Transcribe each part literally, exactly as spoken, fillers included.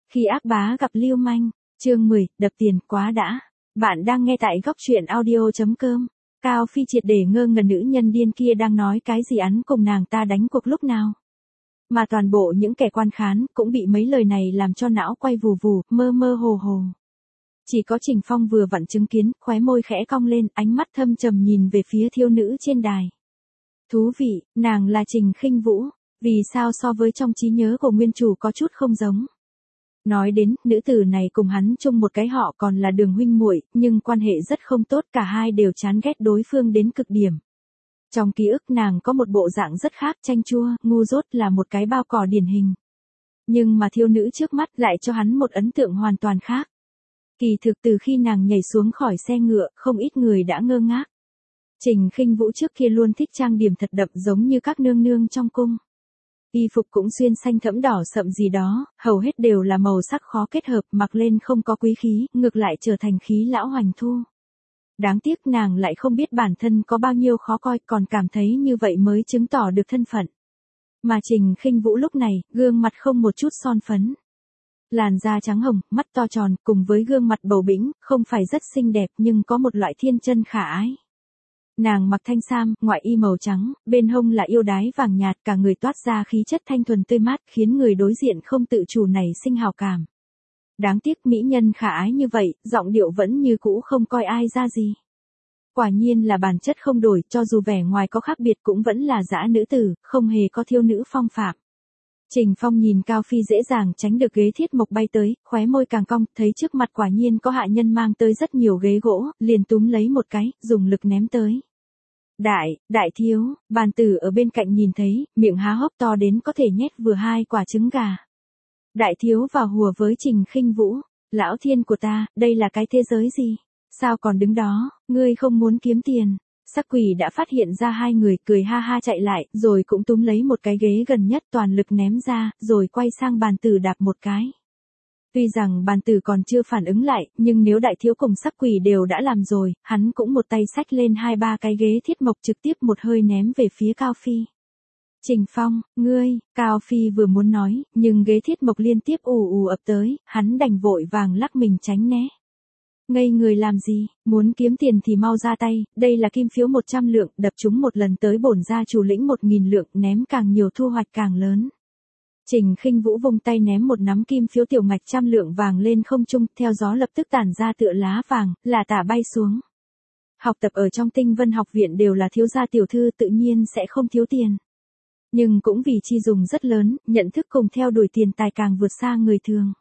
Khi ác bá gặp lưu manh, chương mười, đập tiền quá đã. Bạn đang nghe tại góc truyện audio.com. Cao Phi triệt để ngơ ngẩn nữ nhân điên kia đang nói cái gì hắn cùng nàng ta đánh cuộc lúc nào. Mà toàn bộ những kẻ quan khán cũng bị mấy lời này làm cho não quay vù vù, mơ mơ hồ hồ. Chỉ có Trình Phong vừa vặn chứng kiến, khóe môi khẽ cong lên, ánh mắt thâm trầm nhìn về phía thiếu nữ trên đài. Thú vị, nàng là Trình Khinh Vũ, vì sao so với trong trí nhớ của nguyên chủ có chút không giống. Nói đến, nữ tử này cùng hắn chung một cái họ còn là Đường huynh muội, nhưng quan hệ rất không tốt, cả hai đều chán ghét đối phương đến cực điểm. Trong ký ức nàng có một bộ dạng rất khác, chanh chua, ngu dốt, là một cái bao cỏ điển hình. Nhưng mà thiếu nữ trước mắt lại cho hắn một ấn tượng hoàn toàn khác. Kỳ thực từ khi nàng nhảy xuống khỏi xe ngựa, không ít người đã ngơ ngác. Trình Khinh Vũ trước kia luôn thích trang điểm thật đậm giống như các nương nương trong cung. Y phục cũng xuyên xanh thẫm đỏ sậm gì đó, hầu hết đều là màu sắc khó kết hợp, mặc lên không có quý khí, ngược lại trở thành khí lão hoành thu. Đáng tiếc nàng lại không biết bản thân có bao nhiêu khó coi, còn cảm thấy như vậy mới chứng tỏ được thân phận. Mà Trình Khinh Vũ lúc này, gương mặt không một chút son phấn. Làn da trắng hồng, mắt to tròn, cùng với gương mặt bầu bĩnh, không phải rất xinh đẹp nhưng có một loại thiên chân khả ái. Nàng mặc thanh sam, ngoại y màu trắng, bên hông là yêu đái vàng nhạt, cả người toát ra khí chất thanh thuần tươi mát, khiến người đối diện không tự chủ nảy sinh hào cảm. Đáng tiếc mỹ nhân khả ái như vậy, giọng điệu vẫn như cũ không coi ai ra gì. Quả nhiên là bản chất không đổi, cho dù vẻ ngoài có khác biệt cũng vẫn là dã nữ tử, không hề có thiêu nữ phong phạm. Trình Phong nhìn Cao Phi dễ dàng tránh được ghế thiết mộc bay tới, khóe môi càng cong, thấy trước mặt quả nhiên có hạ nhân mang tới rất nhiều ghế gỗ, liền túm lấy một cái, dùng lực ném tới. Đại, đại thiếu, bàn tử ở bên cạnh nhìn thấy, miệng há hốc to đến có thể nhét vừa hai quả trứng gà. Đại thiếu vào hùa với Trình Khinh Vũ, lão thiên của ta, đây là cái thế giới gì? Sao còn đứng đó, ngươi không muốn kiếm tiền? Sắc quỷ đã phát hiện ra hai người, cười ha ha chạy lại, rồi cũng túm lấy một cái ghế gần nhất toàn lực ném ra, rồi quay sang bàn tử đạp một cái. Tuy rằng bàn tử còn chưa phản ứng lại, nhưng nếu đại thiếu cùng sắc quỷ đều đã làm rồi, hắn cũng một tay xách lên hai ba cái ghế thiết mộc trực tiếp một hơi ném về phía Cao Phi. Trình Phong, ngươi, Cao Phi vừa muốn nói, nhưng ghế thiết mộc liên tiếp ù ù ập tới, hắn đành vội vàng lắc mình tránh né. Ngây người làm gì, muốn kiếm tiền thì mau ra tay, đây là kim phiếu một trăm lượng, đập chúng một lần tới bổn gia chủ lĩnh một nghìn lượng, ném càng nhiều thu hoạch càng lớn. Trình Khinh Vũ vung tay ném một nắm kim phiếu tiểu ngạch trăm lượng vàng lên không trung, theo gió lập tức tản ra tựa lá vàng, là tả bay xuống. Học tập ở trong Tinh Vân học viện đều là thiếu gia tiểu thư, tự nhiên sẽ không thiếu tiền. Nhưng cũng vì chi dùng rất lớn, nhận thức cùng theo đuổi tiền tài càng vượt xa người thường.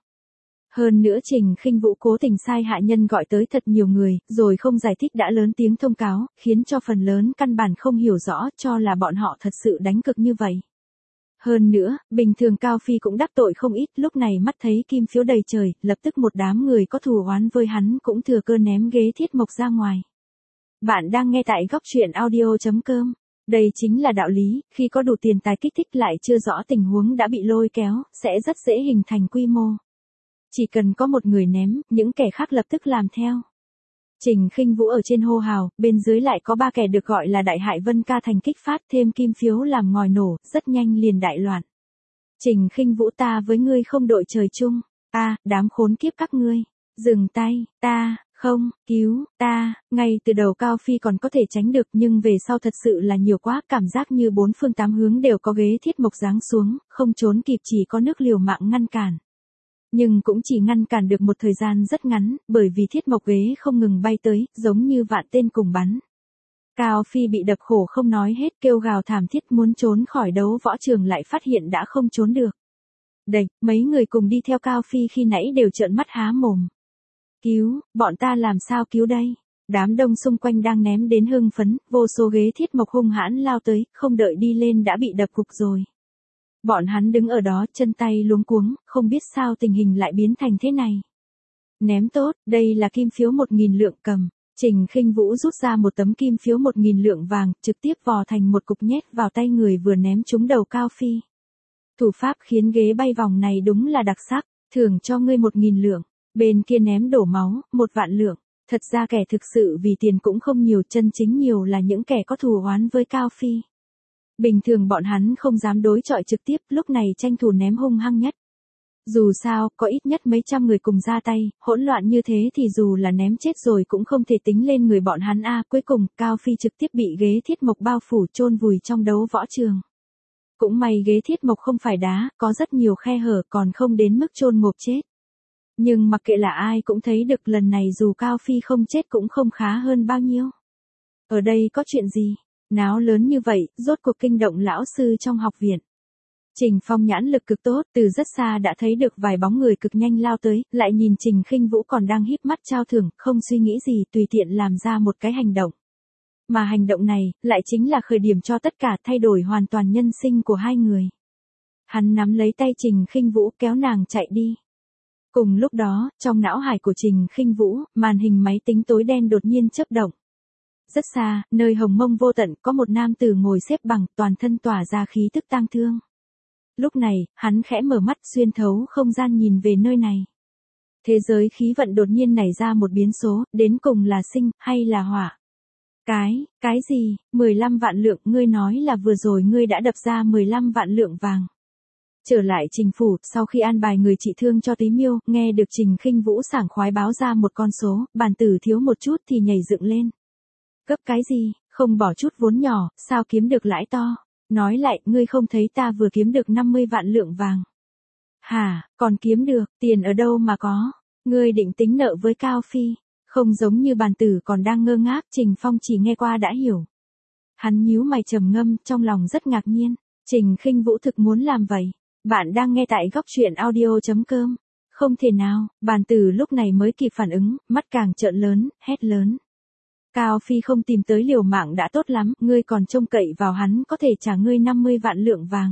Hơn nữa Trình Khinh Vũ cố tình sai hạ nhân gọi tới thật nhiều người, rồi không giải thích đã lớn tiếng thông cáo, khiến cho phần lớn căn bản không hiểu rõ, cho là bọn họ thật sự đánh cực như vậy. Hơn nữa, bình thường Cao Phi cũng đắc tội không ít, lúc này mắt thấy kim phiếu đầy trời, lập tức một đám người có thù oán với hắn cũng thừa cơ ném ghế thiết mộc ra ngoài. Bạn đang nghe tại góc truyện audio.com. Đây chính là đạo lý, khi có đủ tiền tài kích thích lại chưa rõ tình huống đã bị lôi kéo, sẽ rất dễ hình thành quy mô. Chỉ cần có một người ném, những kẻ khác lập tức làm theo. Trình Khinh Vũ ở trên hô hào, bên dưới lại có ba kẻ được gọi là Đại Hại Vân Ca thành kích phát thêm kim phiếu làm ngòi nổ, rất nhanh liền đại loạn. Trình Khinh Vũ, ta với ngươi không đội trời chung, a, đám khốn kiếp các ngươi, dừng tay, ta, không, cứu, ta, ngay từ đầu Cao Phi còn có thể tránh được nhưng về sau thật sự là nhiều quá, cảm giác như bốn phương tám hướng đều có ghế thiết mộc giáng xuống, không trốn kịp chỉ có nước liều mạng ngăn cản. Nhưng cũng chỉ ngăn cản được một thời gian rất ngắn, bởi vì thiết mộc ghế không ngừng bay tới, giống như vạn tên cùng bắn. Cao Phi bị đập khổ không nói hết, kêu gào thảm thiết muốn trốn khỏi đấu võ trường lại phát hiện đã không trốn được. Đây, mấy người cùng đi theo Cao Phi khi nãy đều trợn mắt há mồm. Cứu, bọn ta làm sao cứu đây? Đám đông xung quanh đang ném đến hưng phấn, vô số ghế thiết mộc hung hãn lao tới, không đợi đi lên đã bị đập gục rồi. Bọn hắn đứng ở đó, chân tay luống cuống, không biết sao tình hình lại biến thành thế này. Ném tốt, đây là kim phiếu một nghìn lượng cầm. Trình Khinh Vũ rút ra một tấm kim phiếu một nghìn lượng vàng, trực tiếp vò thành một cục nhét vào tay người vừa ném trúng đầu Cao Phi. Thủ pháp khiến ghế bay vòng này đúng là đặc sắc, thưởng cho ngươi một nghìn lượng. Bên kia ném đổ máu, một vạn lượng. Thật ra kẻ thực sự vì tiền cũng không nhiều, chân chính nhiều là những kẻ có thù oán với Cao Phi. Bình thường bọn hắn không dám đối chọi trực tiếp, lúc này tranh thủ ném hung hăng nhất. Dù sao, có ít nhất mấy trăm người cùng ra tay, hỗn loạn như thế thì dù là ném chết rồi cũng không thể tính lên người bọn hắn a. Cuối cùng, Cao Phi trực tiếp bị ghế thiết mộc bao phủ chôn vùi trong đấu võ trường. Cũng may ghế thiết mộc không phải đá, có rất nhiều khe hở còn không đến mức chôn ngộp chết. Nhưng mặc kệ là ai cũng thấy được lần này dù Cao Phi không chết cũng không khá hơn bao nhiêu. Ở đây có chuyện gì? Náo lớn như vậy, rốt cuộc kinh động lão sư trong học viện. Trình Phong nhãn lực cực tốt, từ rất xa đã thấy được vài bóng người cực nhanh lao tới, lại nhìn Trình Khinh Vũ còn đang híp mắt trao thưởng, không suy nghĩ gì tùy tiện làm ra một cái hành động. Mà hành động này, lại chính là khởi điểm cho tất cả thay đổi hoàn toàn nhân sinh của hai người. Hắn nắm lấy tay Trình Khinh Vũ kéo nàng chạy đi. Cùng lúc đó, trong não hải của Trình Khinh Vũ, màn hình máy tính tối đen đột nhiên chớp động. Rất xa, nơi hồng mông vô tận, có một nam tử ngồi xếp bằng, toàn thân tỏa ra khí tức tang thương. Lúc này, hắn khẽ mở mắt xuyên thấu không gian nhìn về nơi này. Thế giới khí vận đột nhiên nảy ra một biến số, đến cùng là sinh, hay là hỏa? Cái, cái gì, mười lăm vạn lượng, ngươi nói là vừa rồi ngươi đã đập ra mười lăm vạn lượng vàng. Trở lại Trình phủ, sau khi an bài người trị thương cho Tí Miêu, nghe được Trình Khinh Vũ sảng khoái báo ra một con số, bàn tử thiếu một chút thì nhảy dựng lên. Gấp cái gì, không bỏ chút vốn nhỏ, sao kiếm được lãi to? Nói lại, ngươi không thấy ta vừa kiếm được năm mươi vạn lượng vàng. Hả, còn kiếm được, tiền ở đâu mà có? Ngươi định tính nợ với Cao Phi. Không giống như bàn tử còn đang ngơ ngác, Trình Phong chỉ nghe qua đã hiểu. Hắn nhíu mày trầm ngâm, trong lòng rất ngạc nhiên. Trình Khinh Vũ thực muốn làm vậy. Bạn đang nghe tại góc truyện audio chấm com. Không thể nào, bàn tử lúc này mới kịp phản ứng, mắt càng trợn lớn, hét lớn. Cao Phi không tìm tới liều mạng đã tốt lắm, ngươi còn trông cậy vào hắn có thể trả ngươi năm mươi vạn lượng vàng.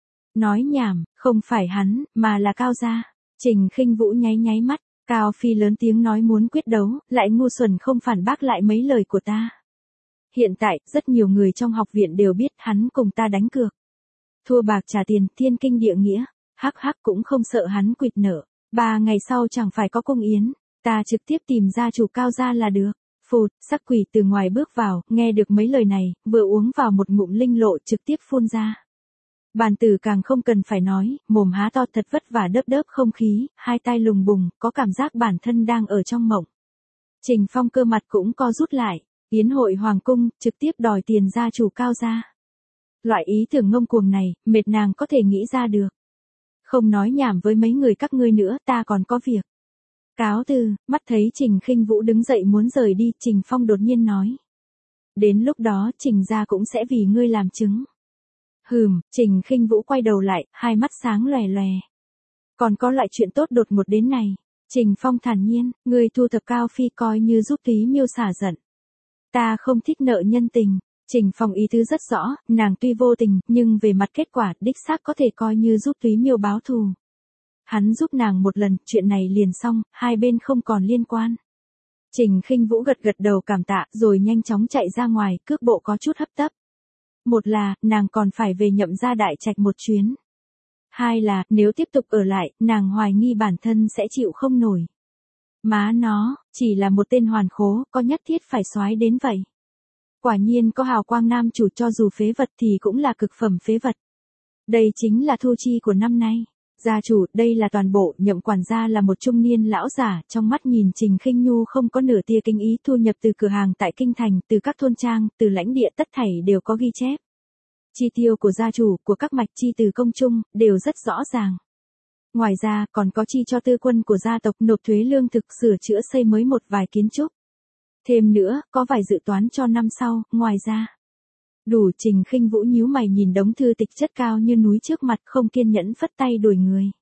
Nói nhảm, không phải hắn, mà là Cao gia. Trình Khinh Vũ nháy nháy mắt, Cao Phi lớn tiếng nói muốn quyết đấu, lại ngu xuẩn không phản bác lại mấy lời của ta. Hiện tại, rất nhiều người trong học viện đều biết hắn cùng ta đánh cược. Thua bạc trả tiền, thiên kinh địa nghĩa, hắc hắc cũng không sợ hắn quỵt nợ. Ba ngày sau chẳng phải có cung yến, ta trực tiếp tìm gia chủ Cao gia là được. Phụt, sắc quỷ từ ngoài bước vào, nghe được mấy lời này, vừa uống vào một ngụm linh lộ trực tiếp phun ra. Bàn tử càng không cần phải nói, mồm há to thật vất vả đớp đớp không khí, hai tay lùng bùng, có cảm giác bản thân đang ở trong mộng. Trình Phong cơ mặt cũng co rút lại, yến hội hoàng cung, trực tiếp đòi tiền gia chủ Cao gia. Loại ý tưởng ngông cuồng này, mệt nàng có thể nghĩ ra được. Không nói nhảm với mấy người các ngươi nữa, ta còn có việc. Cáo từ, mắt thấy Trình Khinh Vũ đứng dậy muốn rời đi, Trình Phong đột nhiên nói. Đến lúc đó Trình gia cũng sẽ vì ngươi làm chứng. Hừm, Trình Khinh Vũ quay đầu lại, hai mắt sáng lòe lòe. Còn có loại chuyện tốt đột ngột đến này. Trình Phong thản nhiên, ngươi thu thập Cao Phi coi như giúp Tí Miêu xả giận. Ta không thích nợ nhân tình. Trình Phong ý tứ rất rõ, nàng tuy vô tình, nhưng về mặt kết quả, đích xác có thể coi như giúp Tí Miêu báo thù. Hắn giúp nàng một lần, chuyện này liền xong, hai bên không còn liên quan. Trình Khinh Vũ gật gật đầu cảm tạ, rồi nhanh chóng chạy ra ngoài, cước bộ có chút hấp tấp. Một là, nàng còn phải về Nhậm gia đại trạch một chuyến. Hai là, nếu tiếp tục ở lại, nàng hoài nghi bản thân sẽ chịu không nổi. Má nó, chỉ là một tên hoàn khố, có nhất thiết phải soái đến vậy. Quả nhiên có hào quang nam chủ cho dù phế vật thì cũng là cực phẩm phế vật. Đây chính là thu chi của năm nay. Gia chủ, đây là toàn bộ, Nhậm quản gia là một trung niên lão giả, trong mắt nhìn Trình Khinh Nhu không có nửa tia kinh ý, thu nhập từ cửa hàng tại kinh thành, từ các thôn trang, từ lãnh địa tất thảy đều có ghi chép. Chi tiêu của gia chủ, của các mạch chi từ công chung, đều rất rõ ràng. Ngoài ra, còn có chi cho tư quân của gia tộc, nộp thuế lương thực, sửa chữa xây mới một vài kiến trúc. Thêm nữa, có vài dự toán cho năm sau, ngoài ra. Đủ. Trình Khinh Vũ nhíu mày nhìn đống thư tịch chất cao như núi trước mặt, không kiên nhẫn phất tay đuổi người.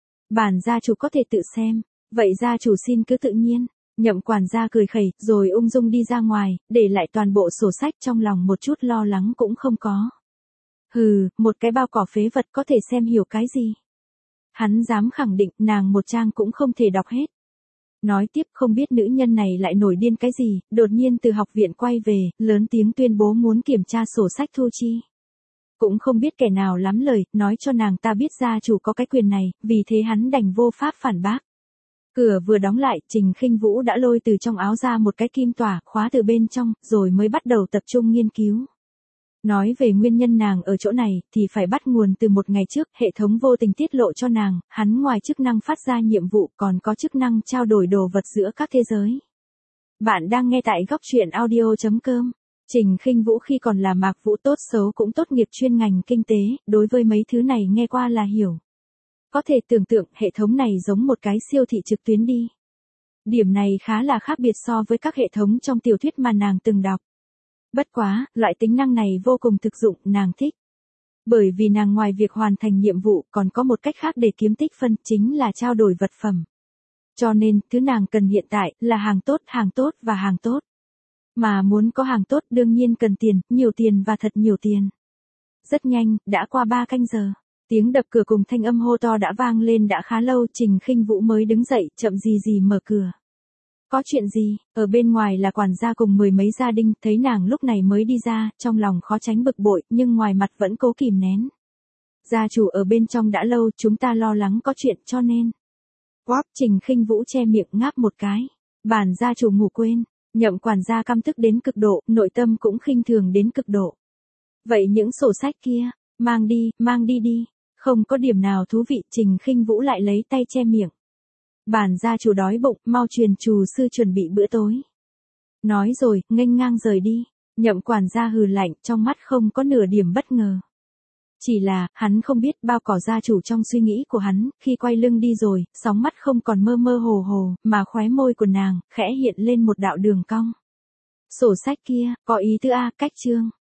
Bản gia chủ có thể tự xem, vậy gia chủ xin cứ tự nhiên. Nhậm quản gia cười khẩy, rồi ung dung đi ra ngoài, để lại toàn bộ sổ sách, trong lòng một chút lo lắng cũng không có. Hừ, một cái bao cỏ phế vật có thể xem hiểu cái gì. Hắn dám khẳng định, nàng một trang cũng không thể đọc hết. Nói tiếp, không biết nữ nhân này lại nổi điên cái gì, đột nhiên từ học viện quay về, lớn tiếng tuyên bố muốn kiểm tra sổ sách thu chi. Cũng không biết kẻ nào lắm lời, nói cho nàng ta biết gia chủ có cái quyền này, vì thế hắn đành vô pháp phản bác. Cửa vừa đóng lại, Trình Khinh Vũ đã lôi từ trong áo ra một cái kim tỏa, khóa từ bên trong, rồi mới bắt đầu tập trung nghiên cứu. Nói về nguyên nhân nàng ở chỗ này thì phải bắt nguồn từ một ngày trước, hệ thống vô tình tiết lộ cho nàng, hắn ngoài chức năng phát ra nhiệm vụ còn có chức năng trao đổi đồ vật giữa các thế giới. Bạn đang nghe tại góc truyện audio chấm com. Trình Khinh Vũ khi còn là Mạc Vũ tốt xấu cũng tốt nghiệp chuyên ngành kinh tế, đối với mấy thứ này nghe qua là hiểu. Có thể tưởng tượng hệ thống này giống một cái siêu thị trực tuyến đi. Điểm này khá là khác biệt so với các hệ thống trong tiểu thuyết mà nàng từng đọc. Bất quá, loại tính năng này vô cùng thực dụng, nàng thích. Bởi vì nàng ngoài việc hoàn thành nhiệm vụ còn có một cách khác để kiếm tích phân, chính là trao đổi vật phẩm. Cho nên, thứ nàng cần hiện tại là hàng tốt, hàng tốt và hàng tốt. Mà muốn có hàng tốt đương nhiên cần tiền, nhiều tiền và thật nhiều tiền. Rất nhanh, đã qua ba canh giờ. Tiếng đập cửa cùng thanh âm hô to đã vang lên đã khá lâu, Trình Khinh Vũ mới đứng dậy, chậm gì gì mở cửa. Có chuyện gì? Ở bên ngoài là quản gia cùng mười mấy gia đình, thấy nàng lúc này mới đi ra, trong lòng khó tránh bực bội, nhưng ngoài mặt vẫn cố kìm nén. Gia chủ ở bên trong đã lâu, chúng ta lo lắng có chuyện cho nên. Quáp, Trình Khinh Vũ che miệng ngáp một cái. Bản gia chủ ngủ quên, Nhậm quản gia căm tức đến cực độ, nội tâm cũng khinh thường đến cực độ. Vậy những sổ sách kia, mang đi, mang đi đi. Không có điểm nào thú vị, Trình Khinh Vũ lại lấy tay che miệng. Bản gia chủ đói bụng, mau truyền trù sư chuẩn bị bữa tối. Nói rồi, nghênh ngang rời đi. Nhậm quản gia hừ lạnh, trong mắt không có nửa điểm bất ngờ. Chỉ là, hắn không biết bao cỏ gia chủ trong suy nghĩ của hắn, khi quay lưng đi rồi, sóng mắt không còn mơ mơ hồ hồ, mà khóe môi của nàng, khẽ hiện lên một đạo đường cong. Sổ sách kia, có ý tứ A, cách chương.